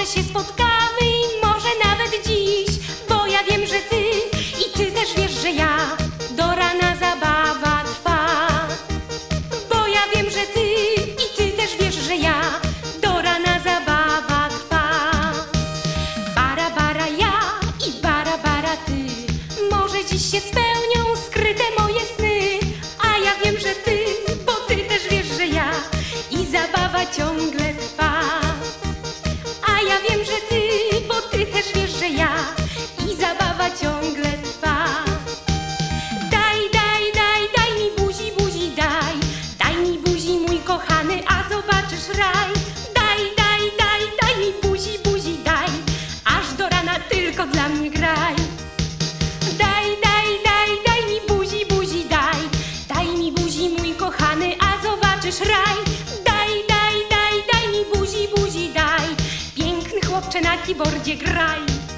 Może się spotkamy i może nawet dziś, bo ja wiem, że ty i ty też wiesz, że ja, do rana zabawa trwa. Bo ja wiem, że ty i ty też wiesz, że ja, do rana zabawa trwa. Bara, bara ja i bara, bara ty, może dziś się spełnią skryte moje sny. A ja wiem, że ty, bo ty też wiesz, że ja, i zabawa ciągle trwa. A ja wiem, że ty, bo ty też wiesz, że ja, i zabawa ciągle trwa. Daj, daj, daj, daj mi buzi, buzi, daj. Daj mi buzi, mój kochany, a zobaczysz raj. Daj, daj, daj, daj mi buzi, buzi, daj. Aż do rana tylko dla mnie graj. Daj, daj, daj, daj mi buzi, buzi, daj. Daj mi buzi, mój kochany, a zobaczysz raj. Daj, daj, daj, daj mi buzi, buzi, daj. Piękny chłopcze, na keyboardzie graj.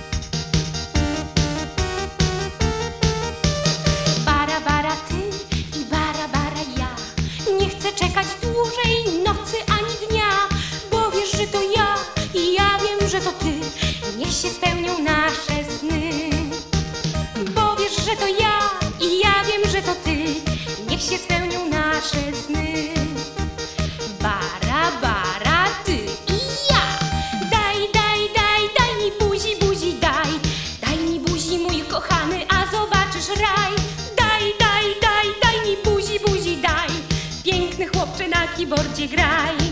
Bara, bara ty i bara, bara ja. Nie chcę czekać dłużej nocy ani dnia, bo wiesz, że to ja i ja wiem, że to ty. Niech się spełnią nasze sny. Bo wiesz, że to ja i ja wiem, że to ty. Niech się spełnią nasze sny. Bara, bara ty i ja. Daj, daj, daj, daj mi buzi, buzi, daj. Daj mi buzi, mój kochany, a zobaczysz raj. Daj, daj, daj, daj mi buzi, buzi, daj. Piękny chłopcze, na keyboardzie graj.